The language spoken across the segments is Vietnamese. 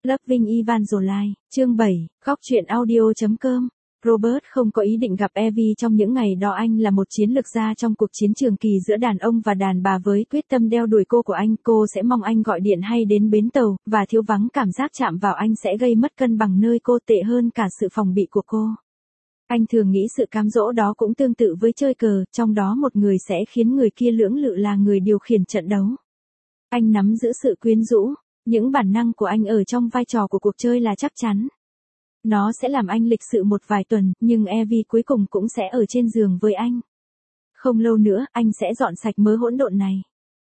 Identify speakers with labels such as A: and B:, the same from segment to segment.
A: Loving Evangeline, chương 7, góc truyện audio.com. Robert không có ý định gặp Evie trong những ngày đó. Anh là một chiến lược gia trong cuộc chiến trường kỳ giữa đàn ông và đàn bà. Với quyết tâm đeo đuổi cô của anh, cô sẽ mong anh gọi điện hay đến bến tàu, và thiếu vắng cảm giác chạm vào anh sẽ gây mất cân bằng nơi cô, tệ hơn cả sự phòng bị của cô. Anh thường nghĩ sự cám dỗ đó cũng tương tự với chơi cờ, trong đó một người sẽ khiến người kia lưỡng lự là người điều khiển trận đấu. Anh nắm giữ sự quyến rũ. Những bản năng của anh ở trong vai trò của cuộc chơi là chắc chắn. Nó sẽ làm anh lịch sự một vài tuần, nhưng Evie cuối cùng cũng sẽ ở trên giường với anh. Không lâu nữa, anh sẽ dọn sạch mớ hỗn độn này.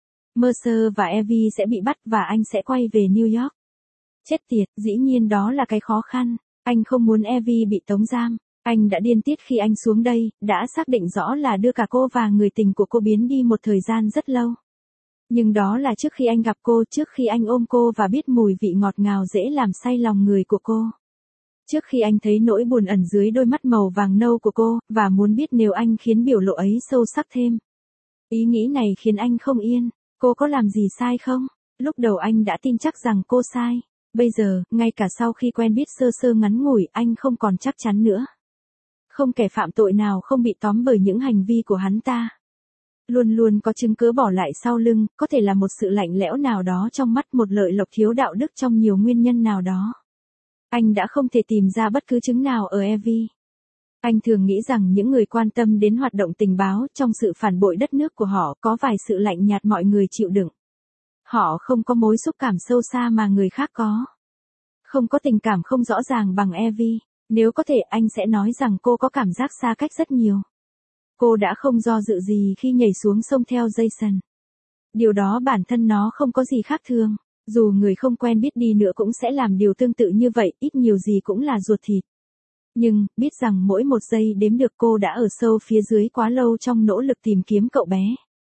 A: Mercer và Evie sẽ bị bắt và anh sẽ quay về New York. Chết tiệt, dĩ nhiên đó là cái khó khăn. Anh không muốn Evie bị tống giam. Anh đã điên tiết khi anh xuống đây, đã xác định rõ là đưa cả cô và người tình của cô biến đi một thời gian rất lâu. Nhưng đó là trước khi anh gặp cô, trước khi anh ôm cô và biết mùi vị ngọt ngào dễ làm say lòng người của cô. Trước khi anh thấy nỗi buồn ẩn dưới đôi mắt màu vàng nâu của cô, và muốn biết nếu anh khiến biểu lộ ấy sâu sắc thêm. Ý nghĩ này khiến anh không yên. Cô có làm gì sai không? Lúc đầu anh đã tin chắc rằng cô sai. Bây giờ, ngay cả sau khi quen biết sơ sơ ngắn ngủi, anh không còn chắc chắn nữa. Không kẻ phạm tội nào không bị tóm bởi những hành vi của hắn ta. Luôn luôn có chứng cớ bỏ lại sau lưng, có thể là một sự lạnh lẽo nào đó trong mắt, một lợi lộc thiếu đạo đức trong nhiều nguyên nhân nào đó. Anh đã không thể tìm ra bất cứ chứng nào ở Evie. Anh thường nghĩ rằng những người quan tâm đến hoạt động tình báo trong sự phản bội đất nước của họ có vài sự lạnh nhạt mọi người chịu đựng. Họ không có mối xúc cảm sâu xa mà người khác có. Không có tình cảm không rõ ràng bằng Evie. Nếu có thể, anh sẽ nói rằng cô có cảm giác xa cách rất nhiều. Cô đã không do dự gì khi nhảy xuống sông theo Jason. Điều đó bản thân nó không có gì khác thường. Dù người không quen biết đi nữa cũng sẽ làm điều tương tự như vậy, ít nhiều gì cũng là ruột thịt. Nhưng, biết rằng mỗi một giây đếm được, cô đã ở sâu phía dưới quá lâu trong nỗ lực tìm kiếm cậu bé.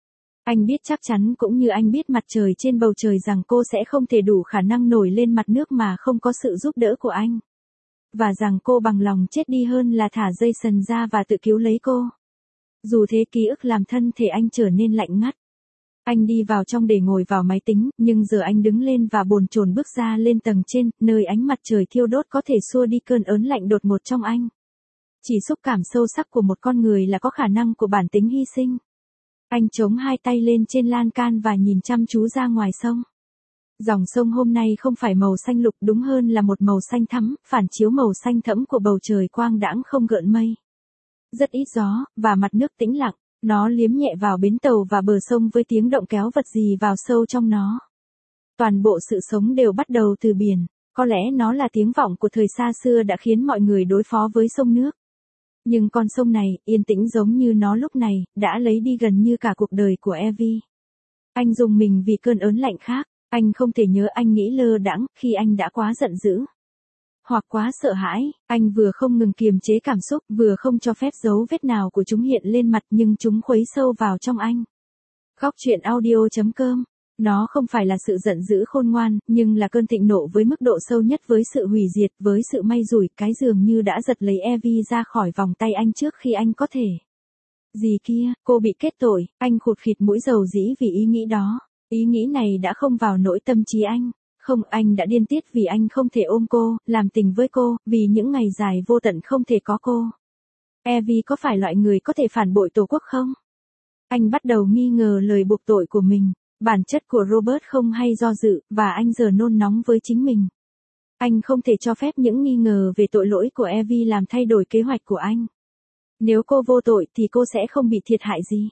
A: Anh biết chắc chắn, cũng như anh biết mặt trời trên bầu trời, rằng cô sẽ không thể đủ khả năng nổi lên mặt nước mà không có sự giúp đỡ của anh. Và rằng cô bằng lòng chết đi hơn là thả Jason ra và tự cứu lấy cô. Dù thế, ký ức làm thân thể anh trở nên lạnh ngắt. Anh đi vào trong để ngồi vào máy tính, nhưng giờ anh đứng lên và bồn chồn bước ra lên tầng trên, nơi ánh mặt trời thiêu đốt có thể xua đi cơn ớn lạnh đột ngột trong anh. Chỉ xúc cảm sâu sắc của một con người là có khả năng của bản tính hy sinh. Anh chống hai tay lên trên lan can và nhìn chăm chú ra ngoài sông. Dòng sông hôm nay không phải màu xanh lục, đúng hơn là một màu xanh thắm, phản chiếu màu xanh thẫm của bầu trời quang đãng không gợn mây. Rất ít gió, và mặt nước tĩnh lặng. Nó liếm nhẹ vào bến tàu và bờ sông với tiếng động kéo vật gì vào sâu trong nó. Toàn bộ sự sống đều bắt đầu từ biển. Có lẽ nó là tiếng vọng của thời xa xưa đã khiến mọi người đối phó với sông nước. Nhưng con sông này, yên tĩnh giống như nó lúc này, đã lấy đi gần như cả cuộc đời của Evie. Anh rùng mình vì cơn ớn lạnh khác. Anh không thể nhớ anh nghĩ lơ đãng khi anh đã quá giận dữ. Hoặc quá sợ hãi, anh vừa không ngừng kiềm chế cảm xúc, vừa không cho phép dấu vết nào của chúng hiện lên mặt, nhưng chúng khuấy sâu vào trong anh. Góc truyện audio.com. Nó không phải là sự giận dữ khôn ngoan, nhưng là cơn thịnh nộ với mức độ sâu nhất, với sự hủy diệt, với sự may rủi, cái dường như đã giật lấy Evie ra khỏi vòng tay anh trước khi anh có thể. Gì kia, cô bị kết tội, anh khụt khịt mũi dầu dĩ vì ý nghĩ đó. Ý nghĩ này đã không vào nỗi tâm trí anh. Không, anh đã điên tiết vì anh không thể ôm cô, làm tình với cô, vì những ngày dài vô tận không thể có cô. Evie có phải loại người có thể phản bội tổ quốc không? Anh bắt đầu nghi ngờ lời buộc tội của mình. Bản chất của Robert không hay do dự, và anh giờ nôn nóng với chính mình. Anh không thể cho phép những nghi ngờ về tội lỗi của Evie làm thay đổi kế hoạch của anh. Nếu cô vô tội thì cô sẽ không bị thiệt hại gì.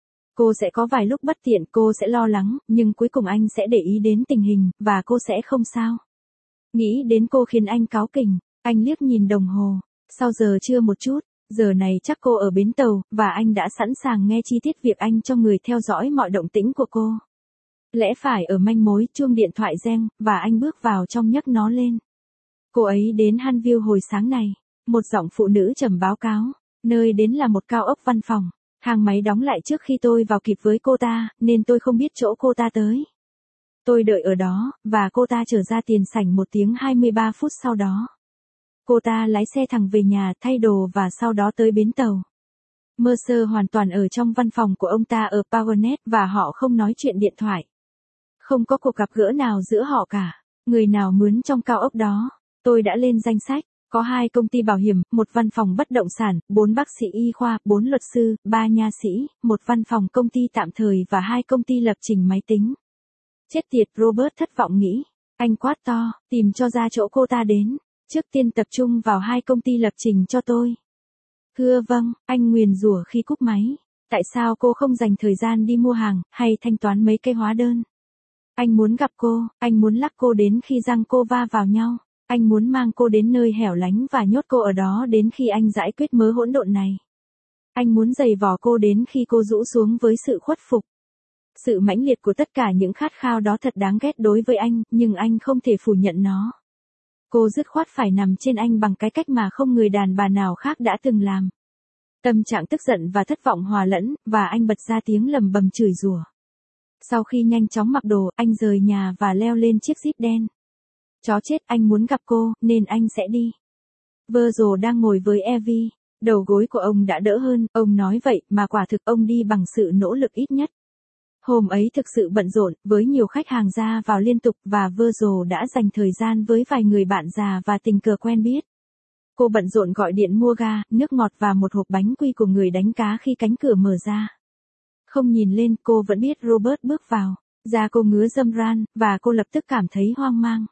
A: Cô sẽ có vài lúc bất tiện, cô sẽ lo lắng, nhưng cuối cùng anh sẽ để ý đến tình hình, và cô sẽ không sao. Nghĩ đến cô khiến anh cáu kỉnh. Anh liếc nhìn đồng hồ. Sau giờ trưa một chút, giờ này chắc cô ở bến tàu, và anh đã sẵn sàng nghe chi tiết việc anh cho người theo dõi mọi động tĩnh của cô. Lẽ phải ở manh mối, chuông điện thoại reng, và anh bước vào trong nhấc nó lên. Cô ấy đến Hunville hồi sáng này. Một giọng phụ nữ trầm báo cáo. Nơi đến là một cao ốc văn phòng. Thang máy đóng lại trước khi tôi vào kịp với cô ta, nên tôi không biết chỗ cô ta tới. Tôi đợi ở đó, và cô ta trở ra tiền sảnh 1 tiếng 23 phút sau đó. Cô ta lái xe thẳng về nhà, thay đồ và sau đó tới bến tàu. Mercer hoàn toàn ở trong văn phòng của ông ta ở PowerNet và họ không nói chuyện điện thoại. Không có cuộc gặp gỡ nào giữa họ cả. Người nào mướn trong cao ốc đó? Tôi đã lên danh sách. Có 2 công ty bảo hiểm, 1 văn phòng bất động sản, 4 bác sĩ y khoa, 4 luật sư, 3 nha sĩ, 1 văn phòng công ty tạm thời và 2 công ty lập trình máy tính. Chết tiệt, Robert thất vọng nghĩ. Anh quát to, tìm cho ra chỗ cô ta đến. Trước tiên tập trung vào 2 công ty lập trình cho tôi. Thưa vâng, anh nguyền rủa khi cúp máy. Tại sao cô không dành thời gian đi mua hàng, hay thanh toán mấy cái hóa đơn? Anh muốn gặp cô, anh muốn lắc cô đến khi răng cô va vào nhau. Anh muốn mang cô đến nơi hẻo lánh và nhốt cô ở đó đến khi anh giải quyết mớ hỗn độn này. Anh muốn giày vò cô đến khi cô rũ xuống với sự khuất phục. Sự mãnh liệt của tất cả những khát khao đó thật đáng ghét đối với anh, nhưng anh không thể phủ nhận nó. Cô dứt khoát phải nằm trên anh bằng cái cách mà không người đàn bà nào khác đã từng làm. Tâm trạng tức giận và thất vọng hòa lẫn, và anh bật ra tiếng lầm bầm chửi rủa. Sau khi nhanh chóng mặc đồ, anh rời nhà và leo lên chiếc Jeep đen. Chó chết, anh muốn gặp cô, nên anh sẽ đi. Virgil đang ngồi với Evie. Đầu gối của ông đã đỡ hơn, ông nói vậy, mà quả thực ông đi bằng sự nỗ lực ít nhất. Hôm ấy thực sự bận rộn, với nhiều khách hàng ra vào liên tục, và Virgil đã dành thời gian với vài người bạn già và tình cờ quen biết. Cô bận rộn gọi điện mua ga, nước ngọt và một hộp bánh quy của người đánh cá khi cánh cửa mở ra. Không nhìn lên, cô vẫn biết Robert bước vào. Da cô ngứa râm ran, và cô lập tức cảm thấy hoang mang.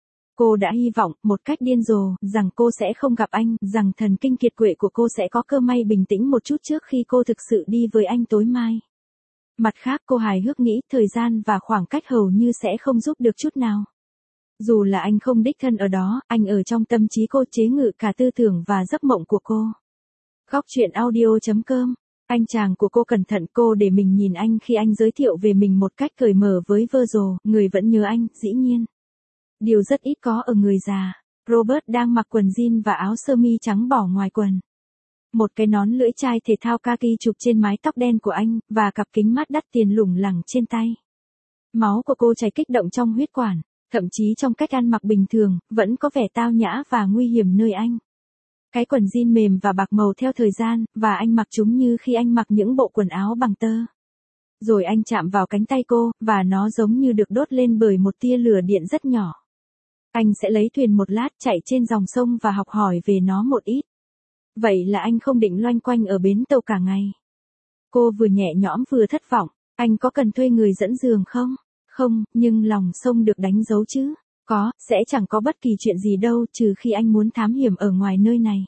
A: Cô đã hy vọng, một cách điên rồ, rằng cô sẽ không gặp anh, rằng thần kinh kiệt quệ của cô sẽ có cơ may bình tĩnh một chút trước khi cô thực sự đi với anh tối mai. Mặt khác, cô hài hước nghĩ thời gian và khoảng cách hầu như sẽ không giúp được chút nào. Dù là anh không đích thân ở đó, anh ở trong tâm trí cô, chế ngự cả tư tưởng và giấc mộng của cô. Góc truyện audio.com. Anh chàng của cô cẩn thận cô để mình nhìn anh khi anh giới thiệu về mình một cách cởi mở với Virgil, người vẫn nhớ anh, dĩ nhiên. Điều rất ít có ở người già. Robert đang mặc quần jean và áo sơ mi trắng bỏ ngoài quần. Một cái nón lưỡi chai thể thao kaki chụp trên mái tóc đen của anh, và cặp kính mát đắt tiền lủng lẳng trên tay. Máu của cô chảy kích động trong huyết quản, thậm chí trong cách ăn mặc bình thường, vẫn có vẻ tao nhã và nguy hiểm nơi anh. Cái quần jean mềm và bạc màu theo thời gian, và anh mặc chúng như khi anh mặc những bộ quần áo bằng tơ. Rồi anh chạm vào cánh tay cô, và nó giống như được đốt lên bởi một tia lửa điện rất nhỏ. Anh sẽ lấy thuyền một lát, chạy trên dòng sông và học hỏi về nó một ít. Vậy là anh không định loanh quanh ở bến tàu cả ngày. Cô vừa nhẹ nhõm vừa thất vọng. Anh có cần thuê người dẫn giường không? Không, nhưng lòng sông được đánh dấu chứ. Có, sẽ chẳng có bất kỳ chuyện gì đâu trừ khi anh muốn thám hiểm ở ngoài nơi này.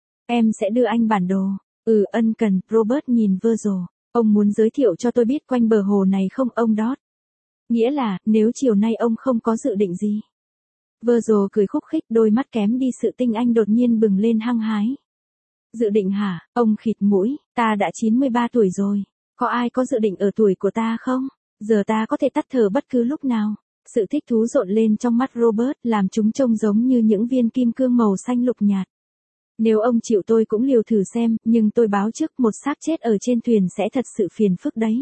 A: Em sẽ đưa anh bản đồ. Ân cần, Robert nhìn Virgil. Ông muốn giới thiệu cho tôi biết quanh bờ hồ này không ông Dot? Nghĩa là, nếu chiều nay ông không có dự định gì. Virgil cười khúc khích, đôi mắt kém đi sự tinh anh đột nhiên bừng lên hăng hái. Dự định hả? Ông khịt mũi, ta đã 93 tuổi rồi. Có ai có dự định ở tuổi của ta không? Giờ ta có thể tắt thở bất cứ lúc nào. Sự thích thú rộn lên trong mắt Robert, làm chúng trông giống như những viên kim cương màu xanh lục nhạt. Nếu ông chịu tôi cũng liều thử xem, nhưng tôi báo trước một xác chết ở trên thuyền sẽ thật sự phiền phức đấy.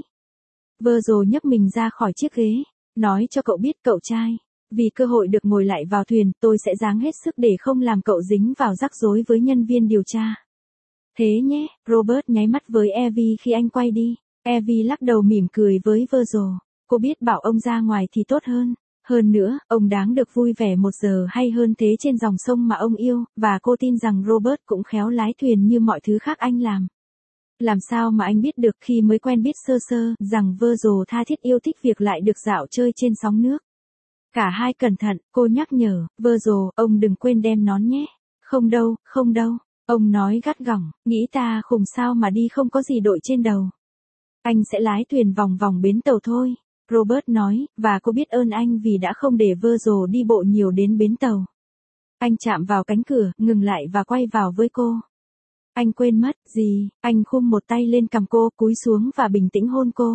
A: Virgil nhấc mình ra khỏi chiếc ghế. Nói cho cậu biết cậu trai. Vì cơ hội được ngồi lại vào thuyền, tôi sẽ ráng hết sức để không làm cậu dính vào rắc rối với nhân viên điều tra. Thế nhé, Robert nháy mắt với Evie khi anh quay đi. Evie lắc đầu mỉm cười với Virgil. Cô biết bảo ông ra ngoài thì tốt hơn. Hơn nữa, ông đáng được vui vẻ 1 giờ hay hơn thế trên dòng sông mà ông yêu, và cô tin rằng Robert cũng khéo lái thuyền như mọi thứ khác anh làm. Làm sao mà anh biết được khi mới quen biết sơ sơ, rằng Virgil tha thiết yêu thích việc lại được dạo chơi trên sóng nước. Cả hai cẩn thận, cô nhắc nhở, Virgil, ông đừng quên đem nón nhé. Không đâu, không đâu. Ông nói gắt gỏng, nghĩ ta khùng sao mà đi không có gì đội trên đầu. Anh sẽ lái thuyền vòng vòng bến tàu thôi. Robert nói, và cô biết ơn anh vì đã không để Virgil đi bộ nhiều đến bến tàu. Anh chạm vào cánh cửa, ngừng lại và quay vào với cô. Anh quên mất, gì, anh khum một tay lên cằm cô, cúi xuống và bình tĩnh hôn cô.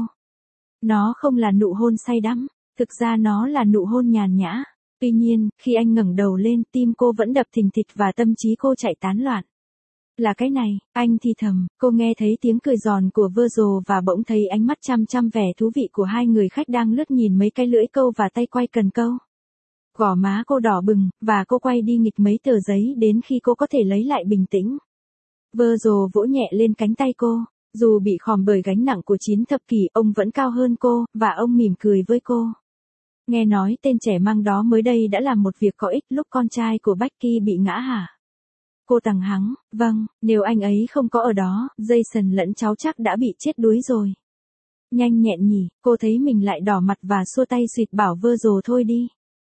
A: Nó không là nụ hôn say đắm, thực ra nó là nụ hôn nhàn nhã. Tuy nhiên, khi anh ngẩng đầu lên, tim cô vẫn đập thình thịch và tâm trí cô chạy tán loạn. Là cái này, anh thì thầm, cô nghe thấy tiếng cười giòn của Virgil và bỗng thấy ánh mắt chăm chăm vẻ thú vị của hai người khách đang lướt nhìn mấy cái lưỡi câu và tay quay cần câu. Gò má cô đỏ bừng, và cô quay đi nghịch mấy tờ giấy đến khi cô có thể lấy lại bình tĩnh. Virgil vỗ nhẹ lên cánh tay cô. Dù bị khòm bởi gánh nặng của 9 thập kỷ, ông vẫn cao hơn cô, và ông mỉm cười với cô. Nghe nói tên trẻ măng đó mới đây đã làm một việc có ích lúc con trai của Becky bị ngã hả? Cô tằng hắng, vâng, nếu anh ấy không có ở đó, Jason lẫn cháu chắc đã bị chết đuối rồi. Nhanh nhẹn nhỉ, cô thấy mình lại đỏ mặt và xua tay suýt bảo Virgil thôi đi.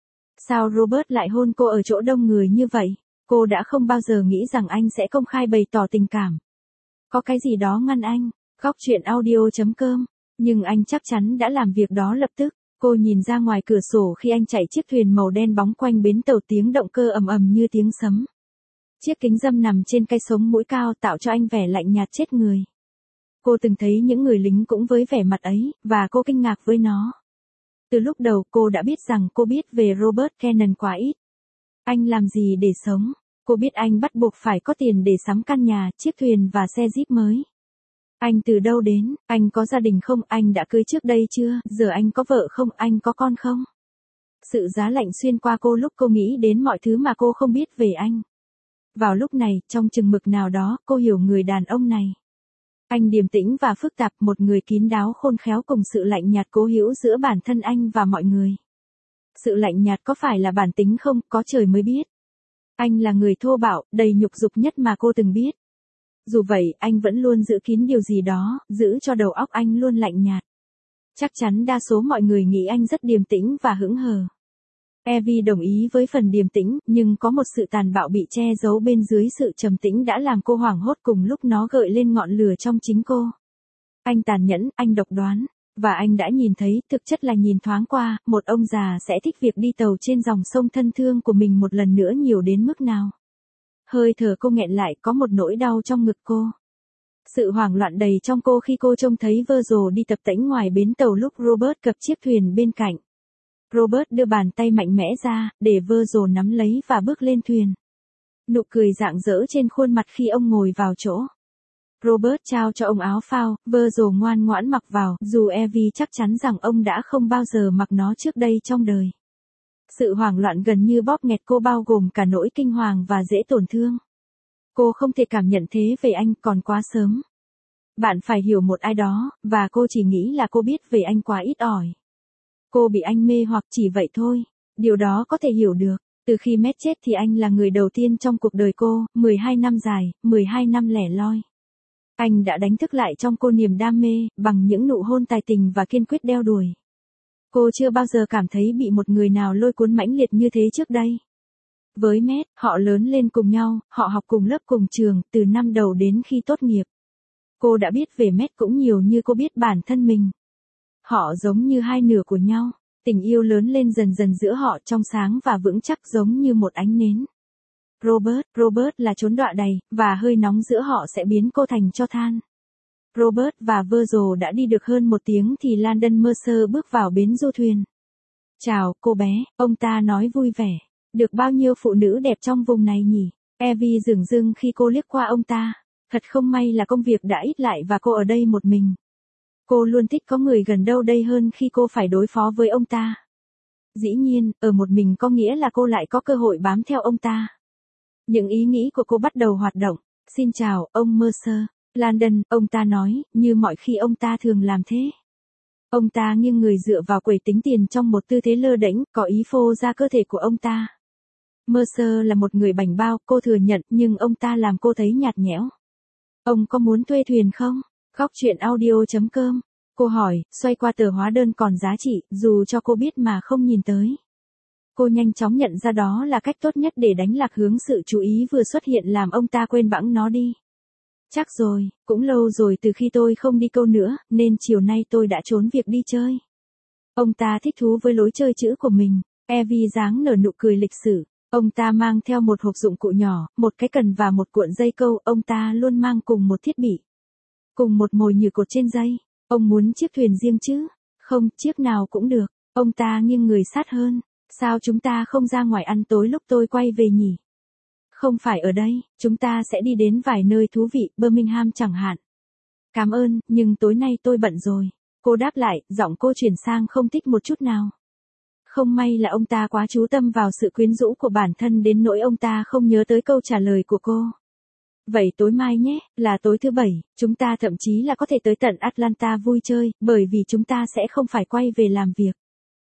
A: Sao Robert lại hôn cô ở chỗ đông người như vậy? Cô đã không bao giờ nghĩ rằng anh sẽ công khai bày tỏ tình cảm. Có cái gì đó ngăn anh, góc chuyện audio.com, nhưng anh chắc chắn đã làm việc đó lập tức. Cô nhìn ra ngoài cửa sổ khi anh chạy chiếc thuyền màu đen bóng quanh bến tàu, tiếng động cơ ầm ầm như tiếng sấm. Chiếc kính râm nằm trên cái sống mũi cao tạo cho anh vẻ lạnh nhạt chết người. Cô từng thấy những người lính cũng với vẻ mặt ấy, và cô kinh ngạc với nó. Từ lúc đầu cô đã biết rằng cô biết về Robert Cannon quá ít. Anh làm gì để sống? Cô biết anh bắt buộc phải có tiền để sắm căn nhà, chiếc thuyền và xe Jeep mới. Anh từ đâu đến? Anh có gia đình không? Anh đã cưới trước đây chưa? Giờ anh có vợ không? Anh có con không? Sự giá lạnh xuyên qua cô lúc cô nghĩ đến mọi thứ mà cô không biết về anh. Vào lúc này, trong chừng mực nào đó, cô hiểu người đàn ông này. Anh điềm tĩnh và phức tạp, một người kín đáo khôn khéo cùng sự lạnh nhạt cố hữu giữa bản thân anh và mọi người. Sự lạnh nhạt có phải là bản tính không? Có trời mới biết. Anh là người thô bạo, đầy nhục dục nhất mà cô từng biết. Dù vậy, anh vẫn luôn giữ kín điều gì đó, giữ cho đầu óc anh luôn lạnh nhạt. Chắc chắn đa số mọi người nghĩ anh rất điềm tĩnh và hững hờ. Evie đồng ý với phần điềm tĩnh, nhưng có một sự tàn bạo bị che giấu bên dưới sự trầm tĩnh đã làm cô hoảng hốt cùng lúc nó gợi lên ngọn lửa trong chính cô. Anh tàn nhẫn, anh độc đoán. Và anh đã nhìn thấy, thực chất là nhìn thoáng qua, một ông già sẽ thích việc đi tàu trên dòng sông thân thương của mình một lần nữa nhiều đến mức nào. Hơi thở cô nghẹn lại, có một nỗi đau trong ngực cô. Sự hoảng loạn đầy trong cô khi cô trông thấy Virgil đi tập tễnh ngoài bến tàu lúc Robert cập chiếc thuyền bên cạnh. Robert đưa bàn tay mạnh mẽ ra, để Virgil nắm lấy và bước lên thuyền. Nụ cười rạng rỡ trên khuôn mặt khi ông ngồi vào chỗ. Robert trao cho ông áo phao, Virgil ngoan ngoãn mặc vào, dù Evie chắc chắn rằng ông đã không bao giờ mặc nó trước đây trong đời. Sự hoảng loạn gần như bóp nghẹt cô, bao gồm cả nỗi kinh hoàng và dễ tổn thương. Cô không thể cảm nhận thế về anh, còn quá sớm. Bạn phải hiểu một ai đó, và cô chỉ nghĩ là cô biết về anh quá ít ỏi. Cô bị anh mê hoặc chỉ vậy thôi. Điều đó có thể hiểu được. Từ khi Matt chết thì anh là người đầu tiên trong cuộc đời cô, 12 năm dài, 12 năm lẻ loi. Anh đã đánh thức lại trong cô niềm đam mê, bằng những nụ hôn tài tình và kiên quyết đeo đuổi. Cô chưa bao giờ cảm thấy bị một người nào lôi cuốn mãnh liệt như thế trước đây. Với Matt, họ lớn lên cùng nhau, họ học cùng lớp cùng trường, từ năm đầu đến khi tốt nghiệp. Cô đã biết về Matt cũng nhiều như cô biết bản thân mình. Họ giống như hai nửa của nhau, tình yêu lớn lên dần dần giữa họ, trong sáng và vững chắc giống như một ánh nến. Robert là chốn đọa đầy, và hơi nóng giữa họ sẽ biến cô thành tro than. Robert và Virgil đã đi được hơn một tiếng thì Landon Mercer bước vào bến du thuyền. Chào, cô bé, ông ta nói vui vẻ. Được bao nhiêu phụ nữ đẹp trong vùng này nhỉ? Evie dửng dưng khi cô liếc qua ông ta. Thật không may là công việc đã ít lại và cô ở đây một mình. Cô luôn thích có người gần đâu đây hơn khi cô phải đối phó với ông ta. Dĩ nhiên, ở một mình có nghĩa là cô lại có cơ hội bám theo ông ta. Những ý nghĩ của cô bắt đầu hoạt động. Xin chào, ông Mercer. Landon, ông ta nói, như mọi khi ông ta thường làm thế. Ông ta nghiêng người dựa vào quầy tính tiền trong một tư thế lơ đễnh, có ý phô ra cơ thể của ông ta. Mercer là một người bảnh bao, cô thừa nhận, nhưng ông ta làm cô thấy nhạt nhẽo. Ông có muốn thuê thuyền không? Góc chuyện audio.com. Cô hỏi, xoay qua tờ hóa đơn còn giá trị, dù cho cô biết mà không nhìn tới. Cô nhanh chóng nhận ra đó là cách tốt nhất để đánh lạc hướng sự chú ý vừa xuất hiện, làm ông ta quên bẵng nó đi. Chắc rồi, cũng lâu rồi từ khi tôi không đi câu nữa, nên chiều nay tôi đã trốn việc đi chơi. Ông ta thích thú với lối chơi chữ của mình. Evie dáng nở nụ cười lịch sử. Ông ta mang theo một hộp dụng cụ nhỏ, một cái cần và một cuộn dây câu. Ông ta luôn mang cùng một thiết bị. Cùng một mồi nhử cột trên dây. Ông muốn chiếc thuyền riêng chứ? Không, chiếc nào cũng được. Ông ta nghiêng người sát hơn. Sao chúng ta không ra ngoài ăn tối lúc tôi quay về nhỉ? Không phải ở đây, chúng ta sẽ đi đến vài nơi thú vị, Birmingham chẳng hạn. Cảm ơn, nhưng tối nay tôi bận rồi. Cô đáp lại, giọng cô chuyển sang không thích một chút nào. Không may là ông ta quá chú tâm vào sự quyến rũ của bản thân đến nỗi ông ta không nhớ tới câu trả lời của cô. Vậy tối mai nhé, là tối thứ Bảy, chúng ta thậm chí là có thể tới tận Atlanta vui chơi, bởi vì chúng ta sẽ không phải quay về làm việc.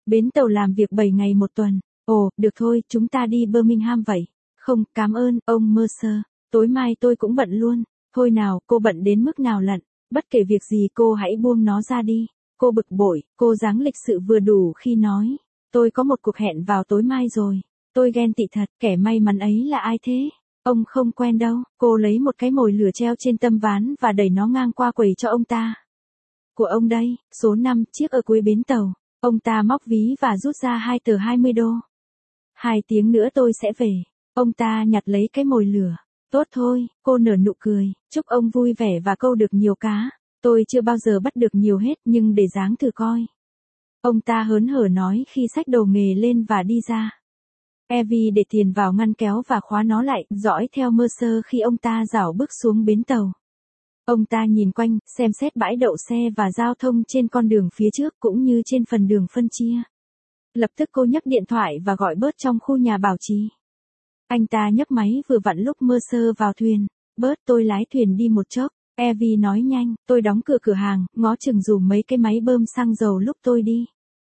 A: Bến tàu làm việc 7 ngày một tuần. Ồ, được thôi, chúng ta đi Birmingham vậy. Không, cảm ơn, ông Mercer. Tối mai tôi cũng bận luôn. Thôi nào, cô bận đến mức nào lận. Bất kể việc gì cô hãy buông nó ra đi. Cô bực bội, cô dáng lịch sự vừa đủ khi nói. Tôi có một cuộc hẹn vào tối mai rồi. Tôi ghen tị thật, kẻ may mắn ấy là ai thế? Ông không quen đâu. Cô lấy một cái mồi lửa treo trên tấm ván và đẩy nó ngang qua quầy cho ông ta. Của ông đây, số 5, chiếc ở cuối bến tàu. Ông ta móc ví và rút ra 2 tờ 20 đô. 2 tiếng nữa tôi sẽ về. Ông ta nhặt lấy cái mồi lửa. Tốt thôi, cô nở nụ cười. Chúc ông vui vẻ và câu được nhiều cá. Tôi chưa bao giờ bắt được nhiều hết nhưng để dáng thử coi. Ông ta hớn hở nói khi xách đồ nghề lên và đi ra. Evie để tiền vào ngăn kéo và khóa nó lại, dõi theo Mercer khi ông ta rảo bước xuống bến tàu. Ông ta nhìn quanh, xem xét bãi đậu xe và giao thông trên con đường phía trước cũng như trên phần đường phân chia. Lập tức cô nhấc điện thoại và gọi Bert trong khu nhà bảo trì. Anh ta nhấc máy vừa vặn lúc Mercer vào thuyền. Bert, tôi lái thuyền đi một chốc. Evie nói nhanh, tôi đóng cửa cửa hàng, ngó chừng dùm mấy cái máy bơm xăng dầu lúc tôi đi.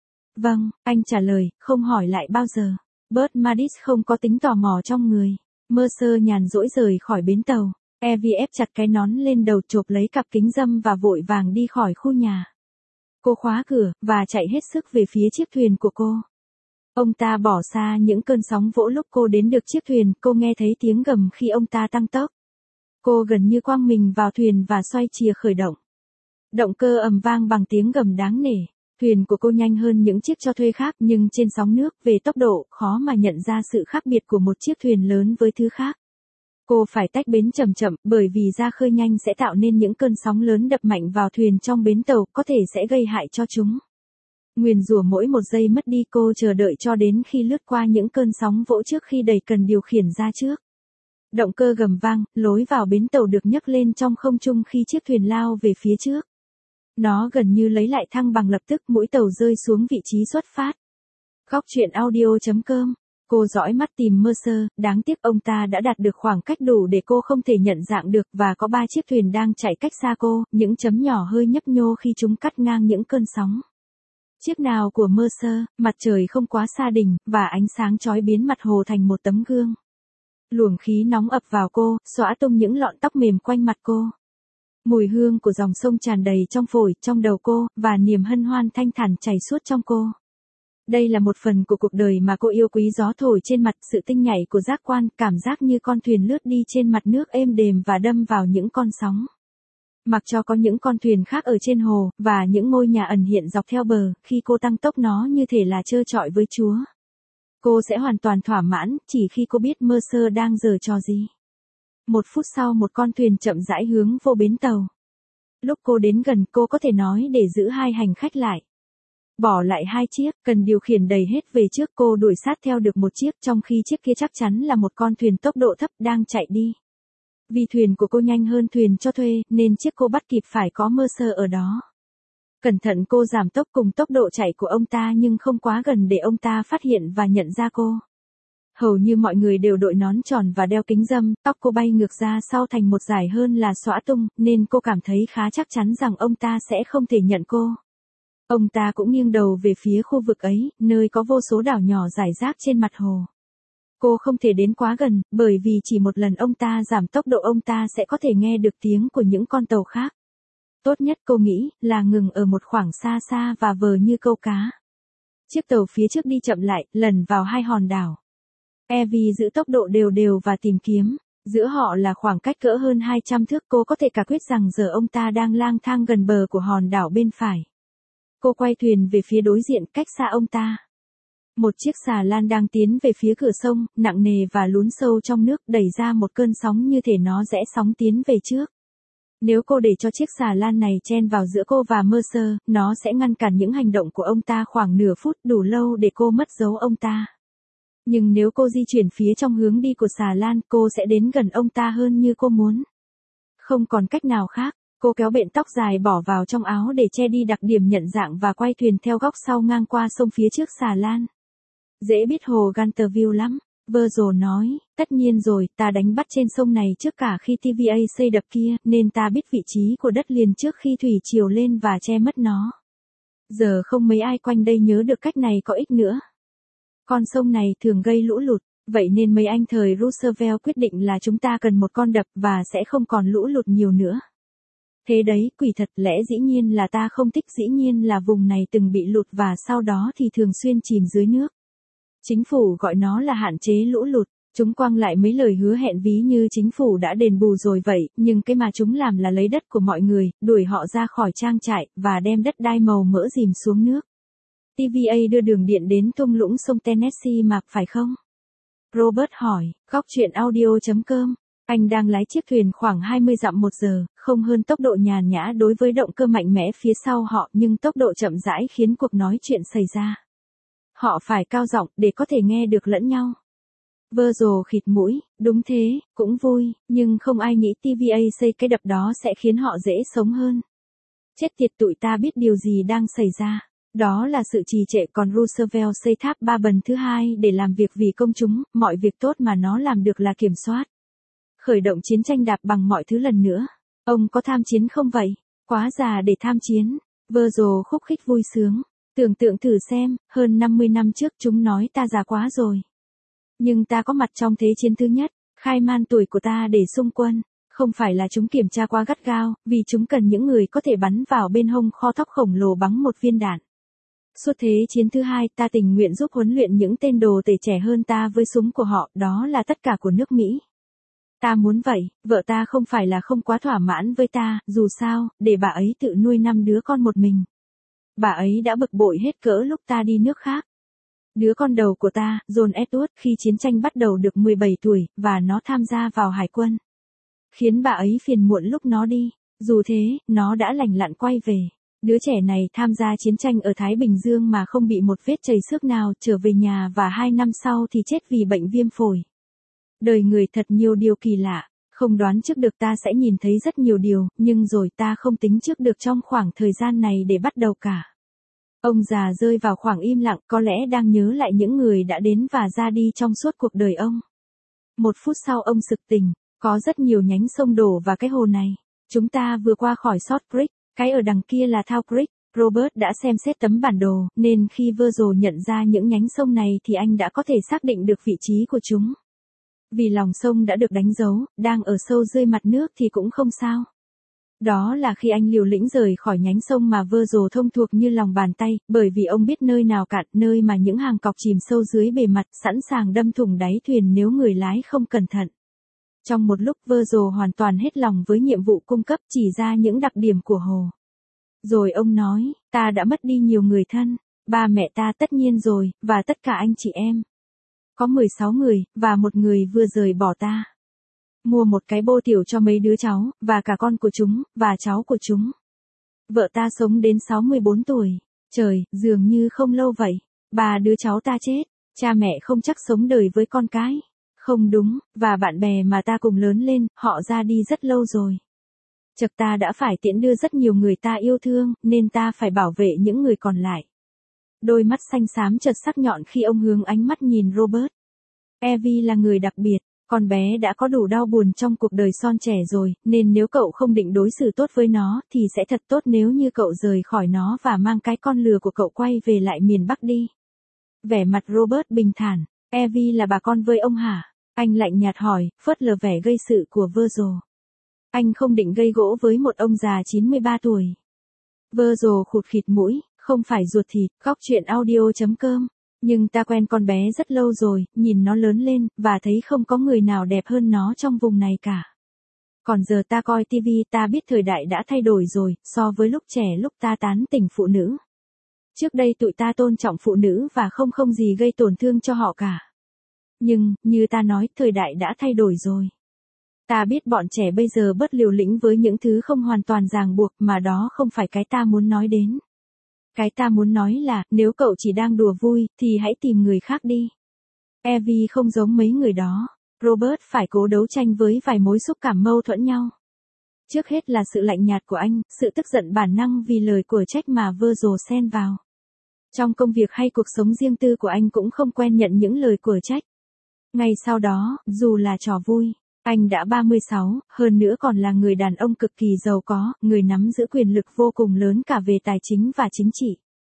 A: Vâng, anh trả lời, không hỏi lại bao giờ. Bert Madis không có tính tò mò trong người. Mercer nhàn rỗi rời khỏi bến tàu. Evie ép chặt cái nón lên đầu, chộp lấy cặp kính râm và vội vàng đi khỏi khu nhà. Cô khóa cửa, và chạy hết sức về phía chiếc thuyền của cô. Ông ta bỏ xa những cơn sóng vỗ lúc cô đến được chiếc thuyền, cô nghe thấy tiếng gầm khi ông ta tăng tốc. Cô gần như quăng mình vào thuyền và xoay chìa khởi động. Động cơ ầm vang bằng tiếng gầm đáng nể. Thuyền của cô nhanh hơn những chiếc cho thuê khác nhưng trên sóng nước về tốc độ khó mà nhận ra sự khác biệt của một chiếc thuyền lớn với thứ khác. Cô phải tách bến chậm chậm bởi vì ra khơi nhanh sẽ tạo nên những cơn sóng lớn đập mạnh vào thuyền trong bến tàu có thể sẽ gây hại cho chúng. Nguyền rủa mỗi một giây mất đi, cô chờ đợi cho đến khi lướt qua những cơn sóng vỗ trước khi đẩy cần điều khiển ra trước. Động cơ gầm vang, lối vào bến tàu được nhấc lên trong không trung khi chiếc thuyền lao về phía trước. Nó gần như lấy lại thăng bằng lập tức, mũi tàu rơi xuống vị trí xuất phát. Góc truyện audio.com. Cô dõi mắt tìm Mercer, đáng tiếc ông ta đã đạt được khoảng cách đủ để cô không thể nhận dạng được và có 3 chiếc thuyền đang chạy cách xa cô, những chấm nhỏ hơi nhấp nhô khi chúng cắt ngang những cơn sóng. Chiếc nào của Mercer, mặt trời không quá xa đỉnh, và ánh sáng chói biến mặt hồ thành một tấm gương. Luồng khí nóng ập vào cô, xõa tung những lọn tóc mềm quanh mặt cô. Mùi hương của dòng sông tràn đầy trong phổi, trong đầu cô, và niềm hân hoan thanh thản chảy suốt trong cô. Đây là một phần của cuộc đời mà cô yêu quý, gió thổi trên mặt, sự tinh nhạy của giác quan, cảm giác như con thuyền lướt đi trên mặt nước êm đềm và đâm vào những con sóng. Mặc cho có những con thuyền khác ở trên hồ, và những ngôi nhà ẩn hiện dọc theo bờ, khi cô tăng tốc nó như thể là trơ trọi với Chúa. Cô sẽ hoàn toàn thỏa mãn, chỉ khi cô biết Mercer đang giở trò gì. 1 phút sau một con thuyền chậm rãi hướng vô bến tàu. Lúc cô đến gần, cô có thể nói để giữ 2 hành khách lại. Bỏ lại 2 chiếc, cần điều khiển đầy hết về trước, cô đuổi sát theo được một chiếc, trong khi chiếc kia chắc chắn là một con thuyền tốc độ thấp đang chạy đi. Vì thuyền của cô nhanh hơn thuyền cho thuê, nên chiếc cô bắt kịp phải có Mercer ở đó. Cẩn thận cô giảm tốc cùng tốc độ chạy của ông ta nhưng không quá gần để ông ta phát hiện và nhận ra cô. Hầu như mọi người đều đội nón tròn và đeo kính râm, tóc cô bay ngược ra sau thành một dải hơn là xõa tung, nên cô cảm thấy khá chắc chắn rằng ông ta sẽ không thể nhận cô. Ông ta cũng nghiêng đầu về phía khu vực ấy, nơi có vô số đảo nhỏ rải rác trên mặt hồ. Cô không thể đến quá gần, bởi vì chỉ một lần ông ta giảm tốc độ ông ta sẽ có thể nghe được tiếng của những con tàu khác. Tốt nhất cô nghĩ là ngừng ở một khoảng xa xa và vờ như câu cá. Chiếc tàu phía trước đi chậm lại, lần vào 2 hòn đảo. Evie giữ tốc độ đều đều và tìm kiếm. Giữa họ là khoảng cách cỡ hơn 200 thước, cô có thể cả quyết rằng giờ ông ta đang lang thang gần bờ của hòn đảo bên phải. Cô quay thuyền về phía đối diện, cách xa ông ta. Một chiếc xà lan đang tiến về phía cửa sông, nặng nề và lún sâu trong nước, đẩy ra một cơn sóng như thể nó rẽ sóng tiến về trước. Nếu cô để cho chiếc xà lan này chen vào giữa cô và Mercer, nó sẽ ngăn cản những hành động của ông ta khoảng nửa phút, đủ lâu để cô mất dấu ông ta. Nhưng nếu cô di chuyển phía trong hướng đi của xà lan, cô sẽ đến gần ông ta hơn như cô muốn. Không còn cách nào khác, cô kéo bện tóc dài bỏ vào trong áo để che đi đặc điểm nhận dạng và quay thuyền theo góc sau ngang qua sông phía trước xà lan. Dễ biết hồ Ganterville lắm, Virgil nói, tất nhiên rồi, ta đánh bắt trên sông này trước cả khi TVA xây đập kia, nên ta biết vị trí của đất liền trước khi thủy triều lên và che mất nó. Giờ không mấy ai quanh đây nhớ được cách này có ích nữa. Con sông này thường gây lũ lụt, vậy nên mấy anh thời Roosevelt quyết định là chúng ta cần một con đập và sẽ không còn lũ lụt nhiều nữa. Thế đấy, quỷ thật, lẽ dĩ nhiên là ta không thích, dĩ nhiên là vùng này từng bị lụt và sau đó thì thường xuyên chìm dưới nước. Chính phủ gọi nó là hạn chế lũ lụt. Chúng quăng lại mấy lời hứa hẹn ví như chính phủ đã đền bù rồi vậy, nhưng cái mà chúng làm là lấy đất của mọi người, đuổi họ ra khỏi trang trại, và đem đất đai màu mỡ dìm xuống nước. TVA đưa đường điện đến thung lũng sông Tennessee mà, phải không? Robert hỏi, góc chuyện audio.com. Anh đang lái chiếc thuyền khoảng 20 dặm một giờ, không hơn tốc độ nhàn nhã đối với động cơ mạnh mẽ phía sau họ, nhưng tốc độ chậm rãi khiến cuộc nói chuyện xảy ra. Họ phải cao giọng để có thể nghe được lẫn nhau. Virgil khịt mũi, đúng thế, cũng vui, nhưng không ai nghĩ TVA xây cái đập đó sẽ khiến họ dễ sống hơn. Chết tiệt, tụi ta biết điều gì đang xảy ra. Đó là sự trì trệ, còn Roosevelt xây tháp Ba Bần thứ hai để làm việc vì công chúng, mọi việc tốt mà nó làm được là kiểm soát. Khởi động chiến tranh đạp bằng mọi thứ lần nữa. Ông có tham chiến không vậy? Quá già để tham chiến. Virgil khúc khích vui sướng. Tưởng tượng thử xem, hơn 50 năm trước chúng nói ta già quá rồi. Nhưng ta có mặt trong Thế chiến thứ nhất, khai man tuổi của ta để xung quân. Không phải là chúng kiểm tra quá gắt gao, vì chúng cần những người có thể bắn vào bên hông kho thóc khổng lồ bằng một viên đạn. Suốt Thế chiến thứ hai, ta tình nguyện giúp huấn luyện những tên đồ tể trẻ hơn ta với súng của họ, đó là tất cả của nước Mỹ. Ta muốn vậy, vợ ta không phải là không quá thỏa mãn với ta, dù sao, để bà ấy tự nuôi 5 đứa con một mình. Bà ấy đã bực bội hết cỡ lúc ta đi nước khác. Đứa con đầu của ta, John Edward, khi chiến tranh bắt đầu được 17 tuổi, và nó tham gia vào hải quân. Khiến bà ấy phiền muộn lúc nó đi. Dù thế, nó đã lành lặn quay về. Đứa trẻ này tham gia chiến tranh ở Thái Bình Dương mà không bị một vết chảy xước nào, trở về nhà và 2 năm sau thì chết vì bệnh viêm phổi. Đời người thật nhiều điều kỳ lạ, không đoán trước được ta sẽ nhìn thấy rất nhiều điều, nhưng rồi ta không tính trước được trong khoảng thời gian này để bắt đầu cả. Ông già rơi vào khoảng im lặng, có lẽ đang nhớ lại những người đã đến và ra đi trong suốt cuộc đời ông. 1 phút sau ông sực tỉnh, có rất nhiều nhánh sông đổ vào cái hồ này. Chúng ta vừa qua khỏi Salt Creek, cái ở đằng kia là Thau Creek. Robert đã xem xét tấm bản đồ, nên khi Virgil nhận ra những nhánh sông này thì anh đã có thể xác định được vị trí của chúng. Vì lòng sông đã được đánh dấu, đang ở sâu dưới mặt nước thì cũng không sao. Đó là khi anh liều lĩnh rời khỏi nhánh sông mà Virgil thông thuộc như lòng bàn tay, bởi vì ông biết nơi nào cạn, nơi mà những hàng cọc chìm sâu dưới bề mặt, sẵn sàng đâm thủng đáy thuyền nếu người lái không cẩn thận. Trong một lúc Virgil hoàn toàn hết lòng với nhiệm vụ cung cấp, chỉ ra những đặc điểm của hồ. Rồi ông nói, ta đã mất đi nhiều người thân, ba mẹ ta tất nhiên rồi, và tất cả anh chị em. Có 16 người, và một người vừa rời bỏ ta. Mua một cái bô tiểu cho mấy đứa cháu, và cả con của chúng, và cháu của chúng. Vợ ta sống đến 64 tuổi. Trời, dường như không lâu vậy. 3 đứa cháu ta chết. Cha mẹ không chắc sống đời với con cái. Không đúng, và bạn bè mà ta cùng lớn lên, họ ra đi rất lâu rồi. Chợt ta đã phải tiễn đưa rất nhiều người ta yêu thương, nên ta phải bảo vệ những người còn lại. Đôi mắt xanh xám chợt sắc nhọn khi ông hướng ánh mắt nhìn Robert. Evie là người đặc biệt. Con bé đã có đủ đau buồn trong cuộc đời son trẻ rồi, nên nếu cậu không định đối xử tốt với nó, thì sẽ thật tốt nếu như cậu rời khỏi nó và mang cái con lừa của cậu quay về lại miền Bắc đi. Vẻ mặt Robert bình thản. Evie là bà con với ông hả? Anh lạnh nhạt hỏi, phớt lờ vẻ gây sự của Virgil. Anh không định gây gỗ với một ông già 93 tuổi. Virgil khụt khịt mũi, không phải ruột thịt, góc chuyện audio.com. Nhưng ta quen con bé rất lâu rồi, nhìn nó lớn lên, và thấy không có người nào đẹp hơn nó trong vùng này cả. Còn giờ ta coi TV, ta biết thời đại đã thay đổi rồi, so với lúc trẻ lúc ta tán tỉnh phụ nữ. Trước đây tụi ta tôn trọng phụ nữ và không gì gây tổn thương cho họ cả. Nhưng, như ta nói, thời đại đã thay đổi rồi. Ta biết bọn trẻ bây giờ bớt liều lĩnh với những thứ không hoàn toàn ràng buộc, mà đó không phải cái ta muốn nói đến. Cái ta muốn nói là, nếu cậu chỉ đang đùa vui, thì hãy tìm người khác đi. Evie không giống mấy người đó. Robert phải cố đấu tranh với vài mối xúc cảm mâu thuẫn nhau. Trước hết là sự lạnh nhạt của anh, sự tức giận bản năng vì lời của trách mà Virgil xen vào. Trong công việc hay cuộc sống riêng tư của anh cũng không quen nhận những lời của trách. Ngay sau đó, dù là trò vui, anh đã 36, hơn nữa còn là người đàn ông cực kỳ giàu có, người nắm giữ quyền lực vô cùng lớn cả về tài chính và chính trị.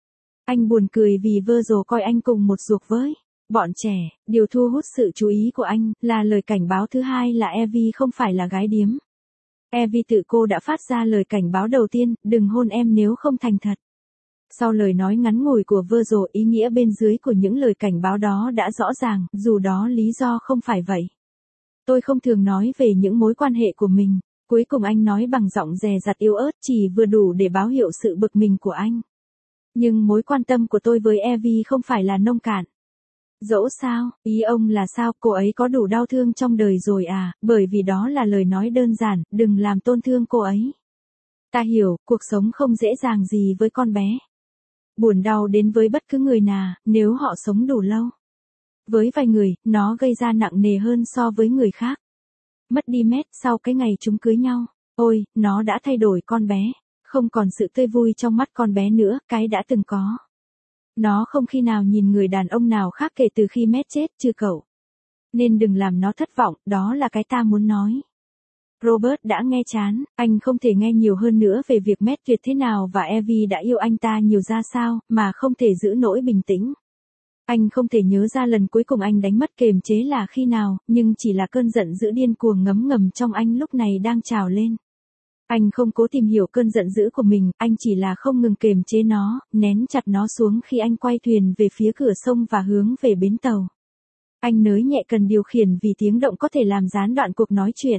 A: Anh buồn cười vì Virgil coi anh cùng một ruột với bọn trẻ. Điều thu hút sự chú ý của anh là lời cảnh báo thứ hai là Evie không phải là gái điếm. Evie tự cô đã phát ra lời cảnh báo đầu tiên, đừng hôn em nếu không thành thật. Sau lời nói ngắn ngủi của Virgil, ý nghĩa bên dưới của những lời cảnh báo đó đã rõ ràng, dù đó lý do không phải vậy. Tôi không thường nói về những mối quan hệ của mình. Cuối cùng anh nói bằng giọng dè dặt yếu ớt chỉ vừa đủ để báo hiệu sự bực mình của anh. Nhưng mối quan tâm của tôi với Evie không phải là nông cạn. Dẫu sao, ý ông là sao, cô ấy có đủ đau thương trong đời rồi à, bởi vì đó là lời nói đơn giản, đừng làm tổn thương cô ấy. Ta hiểu, cuộc sống không dễ dàng gì với con bé. Buồn đau đến với bất cứ người nào, nếu họ sống đủ lâu. Với vài người, nó gây ra nặng nề hơn so với người khác. Mất đi Matt sau cái ngày chúng cưới nhau. Ôi, nó đã thay đổi con bé. Không còn sự tươi vui trong mắt con bé nữa, cái đã từng có. Nó không khi nào nhìn người đàn ông nào khác kể từ khi Matt chết, chưa cậu. Nên đừng làm nó thất vọng, đó là cái ta muốn nói. Robert đã nghe chán, anh không thể nghe nhiều hơn nữa về việc Matt tuyệt thế nào và Evie đã yêu anh ta nhiều ra sao, mà không thể giữ nỗi bình tĩnh. Anh không thể nhớ ra lần cuối cùng anh đánh mất kềm chế là khi nào, nhưng chỉ là cơn giận dữ điên cuồng ngấm ngầm trong anh lúc này đang trào lên. Anh không cố tìm hiểu cơn giận dữ của mình, anh chỉ là không ngừng kềm chế nó, nén chặt nó xuống khi anh quay thuyền về phía cửa sông và hướng về bến tàu. Anh nới nhẹ cần điều khiển vì tiếng động có thể làm gián đoạn cuộc nói chuyện.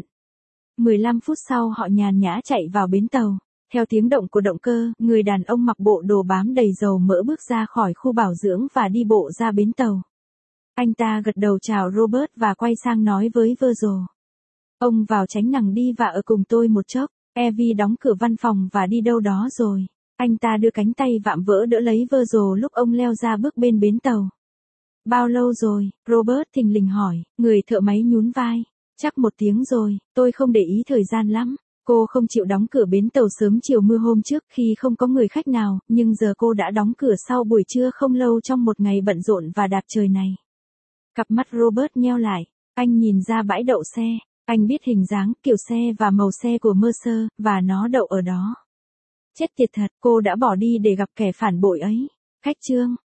A: 15 phút sau họ nhàn nhã chạy vào bến tàu. Theo tiếng động của động cơ, người đàn ông mặc bộ đồ bám đầy dầu mỡ bước ra khỏi khu bảo dưỡng và đi bộ ra bến tàu. Anh ta gật đầu chào Robert và quay sang nói với Virgil. Ông vào tránh nắng đi và ở cùng tôi một chốc. Evie đóng cửa văn phòng và đi đâu đó rồi. Anh ta đưa cánh tay vạm vỡ đỡ lấy Virgil lúc ông leo ra bước bên bến tàu. Bao lâu rồi? Robert thình lình hỏi, người thợ máy nhún vai. Chắc 1 tiếng rồi, tôi không để ý thời gian lắm. Cô không chịu đóng cửa bến tàu sớm chiều mưa hôm trước khi không có người khách nào, nhưng giờ cô đã đóng cửa sau buổi trưa không lâu trong một ngày bận rộn và đạp trời này. Cặp mắt Robert nheo lại, anh nhìn ra bãi đậu xe, anh biết hình dáng, kiểu xe và màu xe của Mercer, và nó đậu ở đó. Chết tiệt thật, cô đã bỏ đi để gặp kẻ phản bội ấy. Khách trương,